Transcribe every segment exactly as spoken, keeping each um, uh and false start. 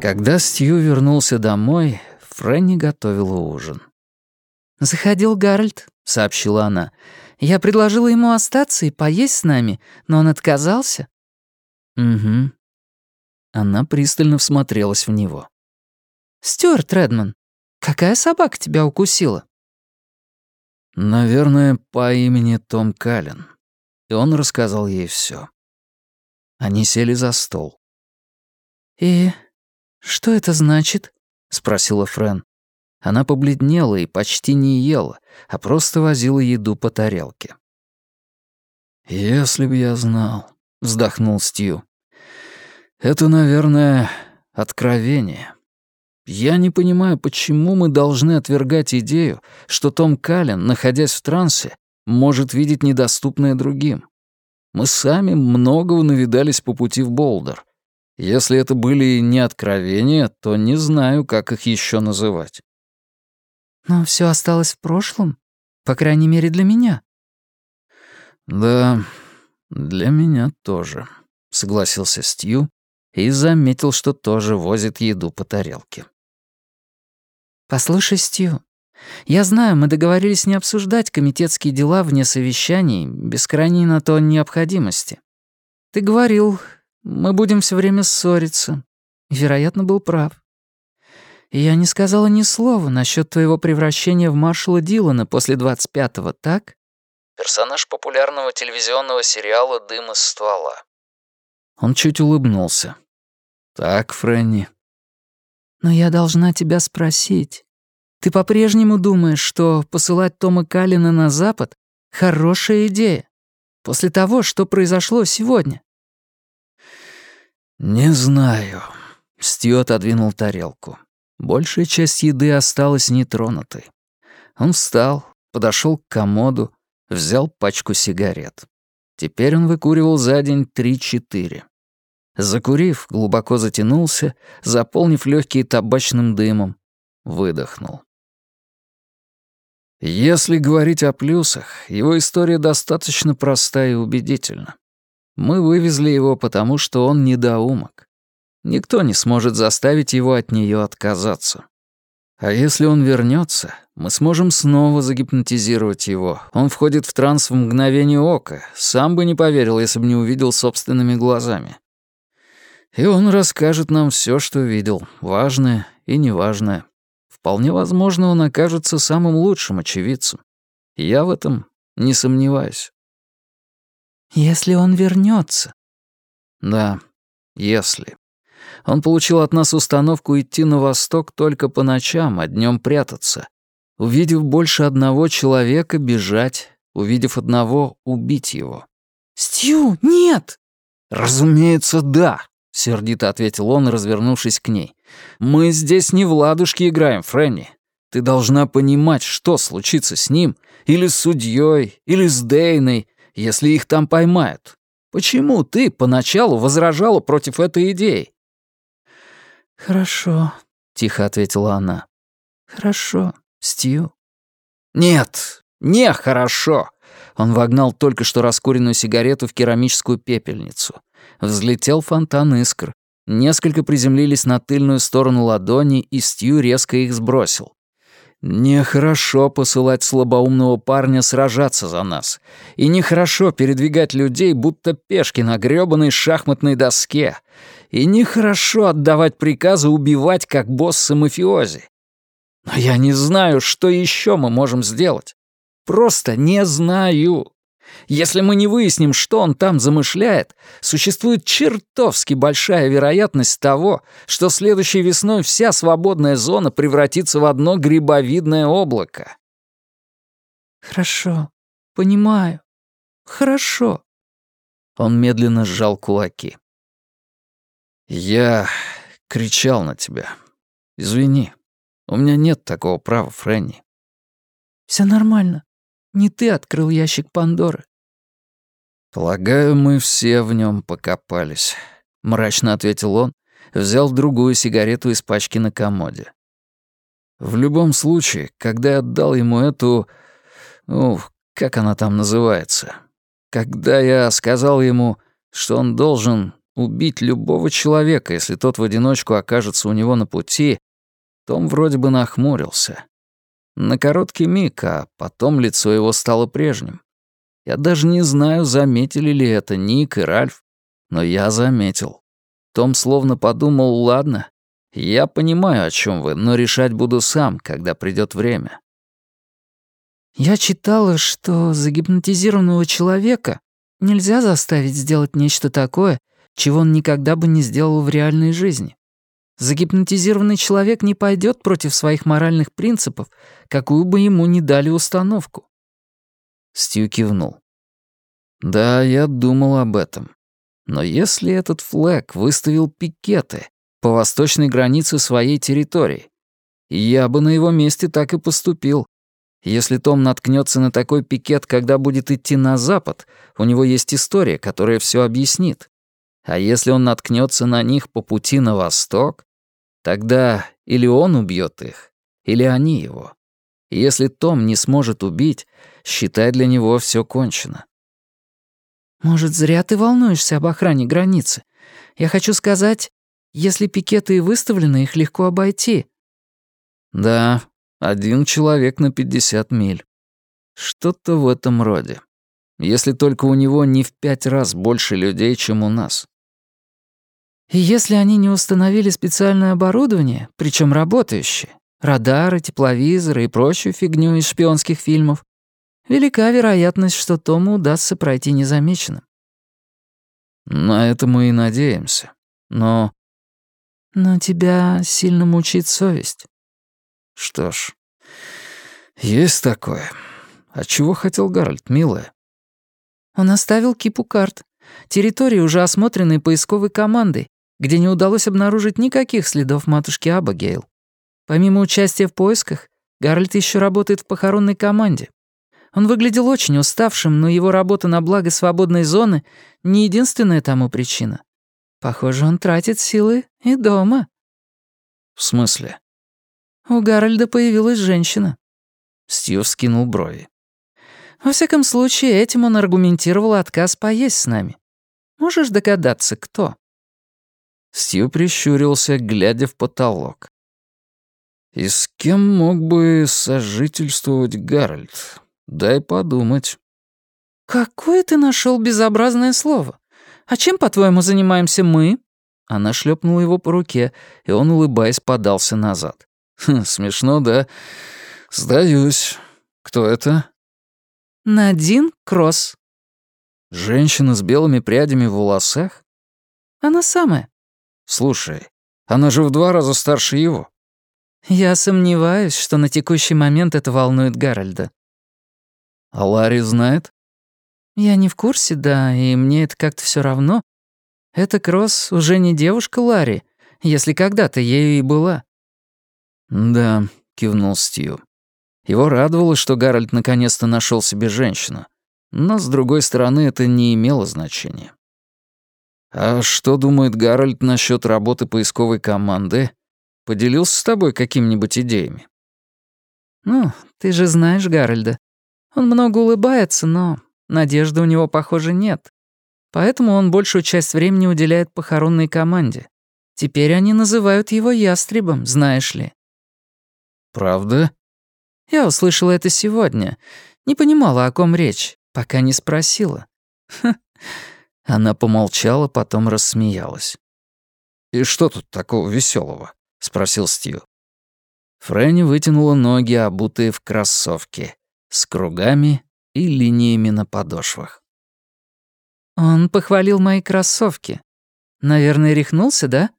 Когда Стью вернулся домой, Фрэнни готовила ужин. «Заходил Гарольд», — сообщила она. «Я предложила ему остаться и поесть с нами, но он отказался». «Угу». Она пристально всмотрелась в него. «Стюарт Редман, какая собака тебя укусила?» «Наверное, по имени Том Каллен». И он рассказал ей все. Они сели за стол. «И что это значит?» — спросила Фрэн. Она побледнела и почти не ела, а просто возила еду по тарелке. «Если б я знал», — вздохнул Стью. «Это, наверное, откровение. Я не понимаю, почему мы должны отвергать идею, что Том Каллен, находясь в трансе, может видеть недоступное другим. Мы сами многого навидались по пути в Болдер. Если это были не откровения, то не знаю, как их еще называть». «Но все осталось в прошлом, по крайней мере для меня». «Да, для меня тоже», — согласился Стью и заметил, что тоже возит еду по тарелке. «Послушай, Стью, я знаю, мы договорились не обсуждать комитетские дела вне совещаний, без крайней на то необходимости. Ты говорил, мы будем все время ссориться. И, вероятно, был прав. И я не сказала ни слова насчет твоего превращения в маршала Дилана после двадцать пятого, так?» Персонаж популярного телевизионного сериала «Дым из ствола». Он чуть улыбнулся. «Так, Фрэнни». «Но я должна тебя спросить. Ты по-прежнему думаешь, что посылать Тома Каллена на Запад — хорошая идея? После того, что произошло сегодня?» «Не знаю». Стью отодвинул тарелку. Большая часть еды осталась нетронутой. Он встал, подошел к комоду, взял пачку сигарет. Теперь он выкуривал за день три-четыре. Закурив, глубоко затянулся, заполнив легкие табачным дымом, выдохнул. Если говорить о плюсах, его история достаточно проста и убедительна. Мы вывезли его, потому что он недоумок. Никто не сможет заставить его от нее отказаться. А если он вернется, мы сможем снова загипнотизировать его. Он входит в транс в мгновение ока. Сам бы не поверил, если бы не увидел собственными глазами. И он расскажет нам все, что видел, важное и неважное. Вполне возможно, он окажется самым лучшим очевидцем. Я в этом не сомневаюсь. «Если он вернется. Да, если. Он получил от нас установку идти на восток только по ночам, а днем прятаться. Увидев больше одного человека, бежать. Увидев одного, убить его. «Стью, нет!» «Разумеется, да!» — сердито ответил он, развернувшись к ней. «Мы здесь не в ладушки играем, Фрэнни. Ты должна понимать, что случится с ним, или с судьей, или с Дейной, если их там поймают. Почему ты поначалу возражала против этой идеи?» «Хорошо», — тихо ответила она. «Хорошо, Стью». «Нет, не хорошо». Он вогнал только что раскуренную сигарету в керамическую пепельницу. Взлетел фонтан искр. Несколько приземлились на тыльную сторону ладони, и Стью резко их сбросил. Нехорошо посылать слабоумного парня сражаться за нас. И нехорошо передвигать людей, будто пешки на грёбаной шахматной доске. И нехорошо отдавать приказы убивать, как боссы мафиози. Но я не знаю, что еще мы можем сделать. Просто не знаю. Если мы не выясним, что он там замышляет, существует чертовски большая вероятность того, что следующей весной вся свободная зона превратится в одно грибовидное облако. «Хорошо, понимаю. Хорошо». Он медленно сжал кулаки. «Я кричал на тебя. Извини, у меня нет такого права, Фрэнни». «Всё нормально. Не ты открыл ящик Пандоры». «Полагаю, мы все в нем покопались», — мрачно ответил он, взял другую сигарету из пачки на комоде. «В любом случае, когда я отдал ему эту... ну, как она там называется? Когда я сказал ему, что он должен убить любого человека, если тот в одиночку окажется у него на пути, Том вроде бы нахмурился. На короткий миг, а потом лицо его стало прежним. Я даже не знаю, заметили ли это Ник и Ральф, но я заметил. Том словно подумал: ладно, я понимаю, о чем вы, но решать буду сам, когда придет время. Я читала, что загипнотизированного человека нельзя заставить сделать нечто такое, чего он никогда бы не сделал в реальной жизни. Загипнотизированный человек не пойдет против своих моральных принципов, какую бы ему ни дали установку. Стью кивнул. Да, я думал об этом. Но если этот Флэк выставил пикеты по восточной границе своей территории, я бы на его месте так и поступил. Если Том наткнется на такой пикет, когда будет идти на запад, у него есть история, которая все объяснит. А если он наткнется на них по пути на восток, тогда или он убьет их, или они его. И если Том не сможет убить, считай, для него все кончено. Может, зря ты волнуешься об охране границы. Я хочу сказать, если пикеты и выставлены, их легко обойти. Да, один человек на пятьдесят миль. Что-то в этом роде. Если только у него не в пять раз больше людей, чем у нас. И если они не установили специальное оборудование, причем работающее, радары, тепловизоры и прочую фигню из шпионских фильмов, велика вероятность, что Тому удастся пройти незамеченным. На это мы и надеемся. Но... Но тебя сильно мучает совесть. Что ж, есть такое. А чего хотел Гарольд, милая? Он оставил кипу карт. Территории, уже осмотренные поисковой командой, где не удалось обнаружить никаких следов матушки Абигейл. Помимо участия в поисках, Гарольд еще работает в похоронной команде. Он выглядел очень уставшим, но его работа на благо свободной зоны — не единственная тому причина. Похоже, он тратит силы и дома. В смысле? У Гарольда появилась женщина. Стью вскинул брови. Во всяком случае, этим он аргументировал отказ поесть с нами. Можешь догадаться, кто? Стью прищурился, глядя в потолок. И с кем мог бы сожительствовать Гарольд? Дай подумать. Какое ты нашел безобразное слово? А чем, по-твоему, занимаемся мы? Она шлепнула его по руке, и он, улыбаясь, подался назад. Хм, смешно, да? Сдаюсь. Кто это? Надин Кросс. Женщина с белыми прядями в волосах? Она самая. Слушай, она же в два раза старше его. Я сомневаюсь, что на текущий момент это волнует Гарольда. А Ларри знает? Я не в курсе, да, и мне это как-то все равно. Эта Кросс уже не девушка Ларри, если когда-то ею и была. Да, кивнул Стью. Его радовало, что Гарольд наконец-то нашел себе женщину. Но, с другой стороны, это не имело значения. А что думает Гарольд насчет работы поисковой команды? Поделился с тобой какими-нибудь идеями? Ну, ты же знаешь Гарольда. Он много улыбается, но надежды у него, похоже, нет. Поэтому он большую часть времени уделяет похоронной команде. Теперь они называют его ястребом, знаешь ли. Правда? Я услышала это сегодня. Не понимала, о ком речь, пока не спросила. Ха. Она помолчала, потом рассмеялась. «И что тут такого веселого? Спросил Стью. Фрэнни вытянула ноги, обутые в кроссовки, с кругами и линиями на подошвах. «Он похвалил мои кроссовки. Наверное, рехнулся, да?»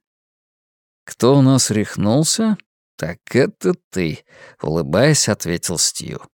«Кто у нас рехнулся? Так это ты», — улыбаясь, ответил Стью.